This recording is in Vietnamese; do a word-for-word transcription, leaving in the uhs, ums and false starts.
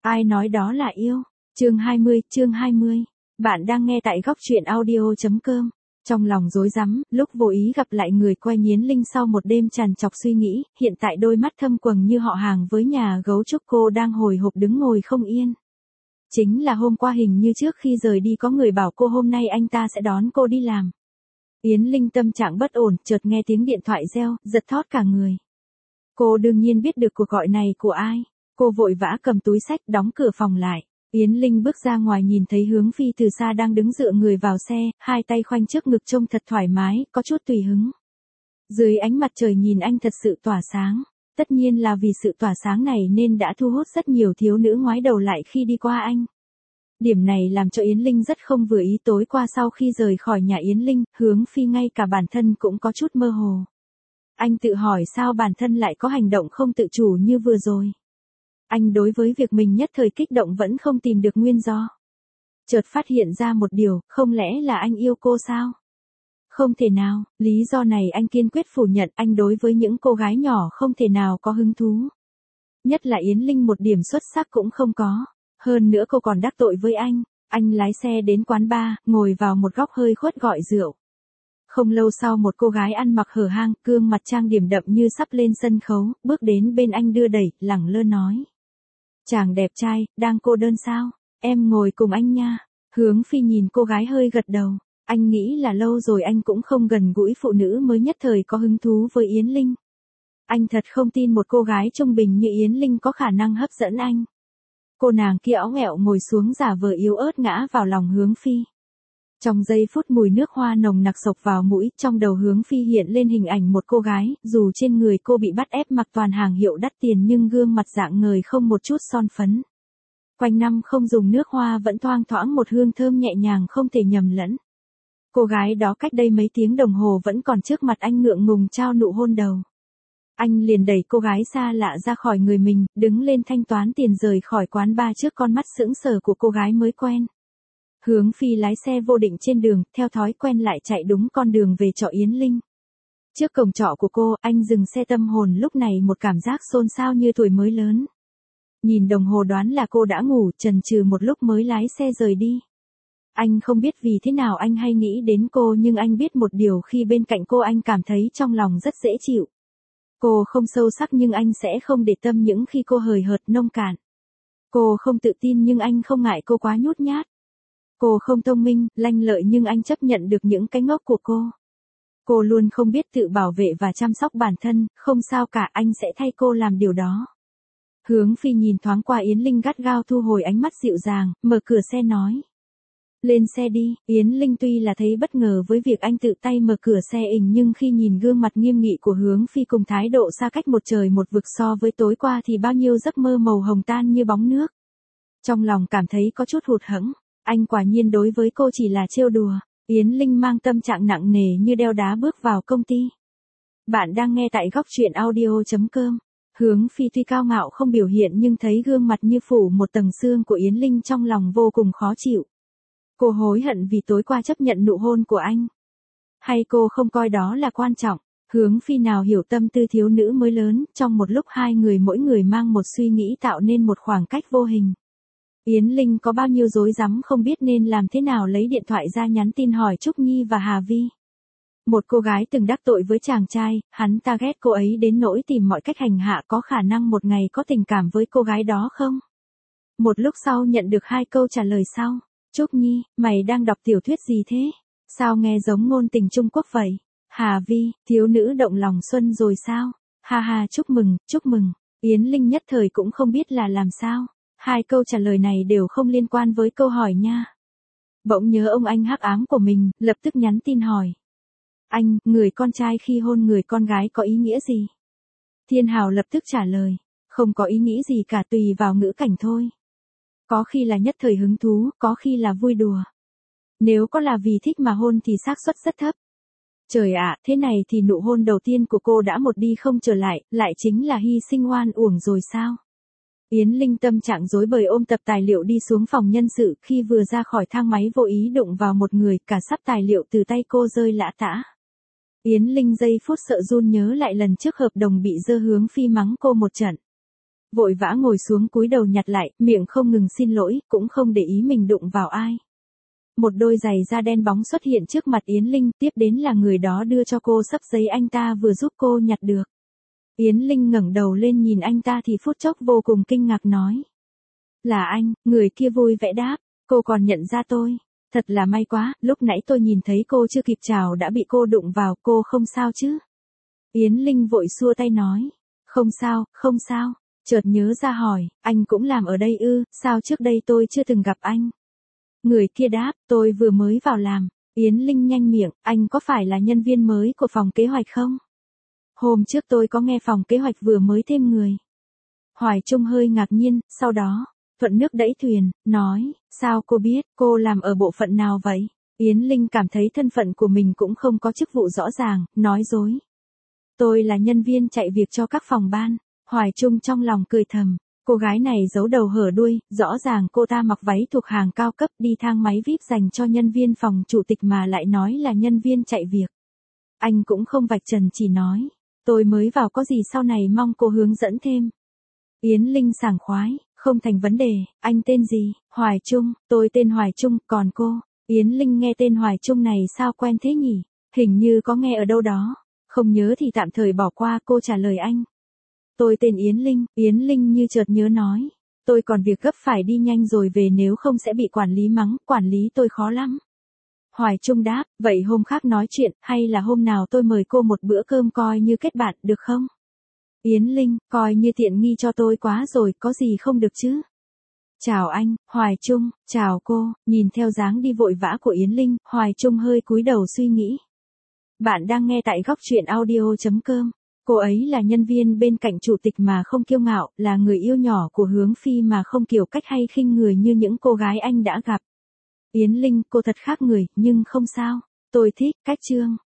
Ai nói đó là yêu? Chương hai mươi, chương hai mươi. Bạn đang nghe tại góc truyện audio chấm com. Trong lòng rối rắm, lúc vô ý gặp lại người quen Yến Linh sau một đêm trằn trọc suy nghĩ, hiện tại đôi mắt thâm quầng như họ hàng với nhà gấu trúc cô đang hồi hộp đứng ngồi không yên. Chính là hôm qua hình như trước khi rời đi có người bảo cô hôm nay anh ta sẽ đón cô đi làm. Yến Linh tâm trạng bất ổn, chợt nghe tiếng điện thoại reo, giật thót cả người. Cô đương nhiên biết được cuộc gọi này của ai. Cô vội vã cầm túi xách đóng cửa phòng lại. Yến Linh bước ra ngoài nhìn thấy Hướng Phi từ xa đang đứng dựa người vào xe, hai tay khoanh trước ngực trông thật thoải mái, có chút tùy hứng. Dưới ánh mặt trời nhìn anh thật sự tỏa sáng. Tất nhiên là vì sự tỏa sáng này nên đã thu hút rất nhiều thiếu nữ ngoái đầu lại khi đi qua anh. Điểm này làm cho Yến Linh rất không vừa ý. Tối qua sau khi rời khỏi nhà Yến Linh, Hướng Phi ngay cả bản thân cũng có chút mơ hồ. Anh tự hỏi sao bản thân lại có hành động không tự chủ như vừa rồi. Anh đối với việc mình nhất thời kích động vẫn không tìm được nguyên do. Chợt phát hiện ra một điều, không lẽ là anh yêu cô sao? Không thể nào, lý do này anh kiên quyết phủ nhận. Anh đối với những cô gái nhỏ không thể nào có hứng thú. Nhất là Yến Linh một điểm xuất sắc cũng không có. Hơn nữa cô còn đắc tội với anh. Anh lái xe đến quán bar, ngồi vào một góc hơi khuất gọi rượu. Không lâu sau một cô gái ăn mặc hở hang, gương mặt trang điểm đậm như sắp lên sân khấu, bước đến bên anh đưa đẩy, lẳng lơ nói. Chàng đẹp trai, đang cô đơn sao? Em ngồi cùng anh nha. Hướng Phi nhìn cô gái hơi gật đầu. Anh nghĩ là lâu rồi anh cũng không gần gũi phụ nữ mới nhất thời có hứng thú với Yến Linh. Anh thật không tin một cô gái trung bình như Yến Linh có khả năng hấp dẫn anh. Cô nàng kia óng ẹo ngồi xuống giả vờ yếu ớt ngã vào lòng Hướng Phi. Trong giây phút mùi nước hoa nồng nặc sộc vào mũi, trong đầu Hướng Phi hiện lên hình ảnh một cô gái, dù trên người cô bị bắt ép mặc toàn hàng hiệu đắt tiền nhưng gương mặt rạng ngời không một chút son phấn. Quanh năm không dùng nước hoa vẫn thoang thoảng một hương thơm nhẹ nhàng không thể nhầm lẫn. Cô gái đó cách đây mấy tiếng đồng hồ vẫn còn trước mặt anh ngượng ngùng trao nụ hôn đầu. Anh liền đẩy cô gái xa lạ ra khỏi người mình, đứng lên thanh toán tiền rời khỏi quán bar trước con mắt sững sờ của cô gái mới quen. Hướng Phi lái xe vô định trên đường, theo thói quen lại chạy đúng con đường về trọ Yến Linh. Trước cổng trọ của cô, anh dừng xe tâm hồn lúc này một cảm giác xôn xao như tuổi mới lớn. Nhìn đồng hồ đoán là cô đã ngủ, chần chừ một lúc mới lái xe rời đi. Anh không biết vì thế nào anh hay nghĩ đến cô nhưng anh biết một điều khi bên cạnh cô anh cảm thấy trong lòng rất dễ chịu. Cô không sâu sắc nhưng anh sẽ không để tâm những khi cô hời hợt nông cạn. Cô không tự tin nhưng anh không ngại cô quá nhút nhát. Cô không thông minh, lanh lợi nhưng anh chấp nhận được những cái ngốc của cô. Cô luôn không biết tự bảo vệ và chăm sóc bản thân, không sao cả, anh sẽ thay cô làm điều đó. Hướng Phi nhìn thoáng qua Yến Linh gắt gao thu hồi ánh mắt dịu dàng, mở cửa xe nói. Lên xe đi. Yến Linh tuy là thấy bất ngờ với việc anh tự tay mở cửa xe ình nhưng khi nhìn gương mặt nghiêm nghị của Hướng Phi cùng thái độ xa cách một trời một vực so với tối qua thì bao nhiêu giấc mơ màu hồng tan như bóng nước. Trong lòng cảm thấy có chút hụt hẫng. Anh quả nhiên đối với cô chỉ là trêu đùa. Yến Linh mang tâm trạng nặng nề như đeo đá bước vào công ty. Bạn đang nghe tại góc truyện audio chấm com. Hướng Phi tuy cao ngạo không biểu hiện nhưng thấy gương mặt như phủ một tầng xương của Yến Linh trong lòng vô cùng khó chịu. Cô hối hận vì tối qua chấp nhận nụ hôn của anh. Hay cô không coi đó là quan trọng. Hướng Phi nào hiểu tâm tư thiếu nữ mới lớn, trong một lúc hai người mỗi người mang một suy nghĩ tạo nên một khoảng cách vô hình. Yến Linh có bao nhiêu rối rắm không biết nên làm thế nào lấy điện thoại ra nhắn tin hỏi Trúc Nhi và Hà Vi. Một cô gái từng đắc tội với chàng trai, hắn ta ghét cô ấy đến nỗi tìm mọi cách hành hạ, có khả năng một ngày có tình cảm với cô gái đó không? Một lúc sau nhận được hai câu trả lời sau. Trúc Nhi, mày đang đọc tiểu thuyết gì thế? Sao nghe giống ngôn tình Trung Quốc vậy? Hà Vi, thiếu nữ động lòng xuân rồi sao? Ha ha, chúc mừng, chúc mừng. Yến Linh nhất thời cũng không biết là làm sao. Hai câu trả lời này đều không liên quan với câu hỏi nha. Bỗng nhớ ông anh hắc ám của mình, lập tức nhắn tin hỏi. Anh, người con trai khi hôn người con gái có ý nghĩa gì? Thiên Hào lập tức trả lời. Không có ý nghĩ gì cả, tùy vào ngữ cảnh thôi. Có khi là nhất thời hứng thú, có khi là vui đùa. Nếu có là vì thích mà hôn thì xác suất rất thấp. Trời ạ, thế này thì nụ hôn đầu tiên của cô đã một đi không trở lại, lại chính là hy sinh oan uổng rồi sao? Yến Linh tâm trạng rối bời ôm tập tài liệu đi xuống phòng nhân sự, khi vừa ra khỏi thang máy vô ý đụng vào một người, cả sắp tài liệu từ tay cô rơi lả tả. Yến Linh giây phút sợ run nhớ lại lần trước hợp đồng bị dơ Hướng Phi mắng cô một trận. vội vã ngồi xuống cúi đầu nhặt lại, miệng không ngừng xin lỗi, cũng không để ý mình đụng vào ai. Một đôi giày da đen bóng xuất hiện trước mặt Yến Linh, tiếp đến là người đó đưa cho cô xấp giấy anh ta vừa giúp cô nhặt được. Yến Linh ngẩng đầu lên nhìn anh ta thì phút chốc vô cùng kinh ngạc nói. Là anh, người kia vui vẻ đáp, cô còn nhận ra tôi. Thật là may quá, lúc nãy tôi nhìn thấy cô chưa kịp chào đã bị cô đụng vào, cô không sao chứ? Yến Linh vội xua tay nói. Không sao, không sao. Chợt nhớ ra hỏi, anh cũng làm ở đây ư, sao trước đây tôi chưa từng gặp anh? Người kia đáp, tôi vừa mới vào làm. Yến Linh nhanh miệng, anh có phải là nhân viên mới của phòng kế hoạch không? Hôm trước tôi có nghe phòng kế hoạch vừa mới thêm người. Hoài Trung hơi ngạc nhiên, sau đó, thuận nước đẩy thuyền, nói, sao cô biết, cô làm ở bộ phận nào vậy? Yến Linh cảm thấy thân phận của mình cũng không có chức vụ rõ ràng, nói dối. Tôi là nhân viên chạy việc cho các phòng ban. Hoài Trung trong lòng cười thầm, cô gái này giấu đầu hở đuôi, rõ ràng cô ta mặc váy thuộc hàng cao cấp đi thang máy vi ai pi dành cho nhân viên phòng chủ tịch mà lại nói là nhân viên chạy việc. Anh cũng không vạch trần chỉ nói, tôi mới vào có gì sau này mong cô hướng dẫn thêm. Yến Linh sảng khoái, không thành vấn đề, anh tên gì? Hoài Trung, tôi tên Hoài Trung, còn cô? Yến Linh nghe tên Hoài Trung này sao quen thế nhỉ? Hình như có nghe ở đâu đó, không nhớ thì tạm thời bỏ qua, cô trả lời anh. Tôi tên Yến Linh, Yến Linh như chợt nhớ nói, tôi còn việc gấp phải đi nhanh rồi về nếu không sẽ bị quản lý mắng, quản lý tôi khó lắm. Hoài Trung đáp, vậy hôm khác nói chuyện, hay là hôm nào tôi mời cô một bữa cơm coi như kết bạn, được không? Yến Linh, coi như tiện nghi cho tôi quá rồi, có gì không được chứ? Chào anh, Hoài Trung, chào cô, nhìn theo dáng đi vội vã của Yến Linh, Hoài Trung hơi cúi đầu suy nghĩ. Bạn đang nghe tại góc truyện audio chấm com. Cô ấy là nhân viên bên cạnh chủ tịch mà không kiêu ngạo, là người yêu nhỏ của Hướng Phi mà không kiểu cách hay khinh người như những cô gái anh đã gặp. Yến Linh, cô thật khác người, nhưng không sao. Tôi thích cách Trương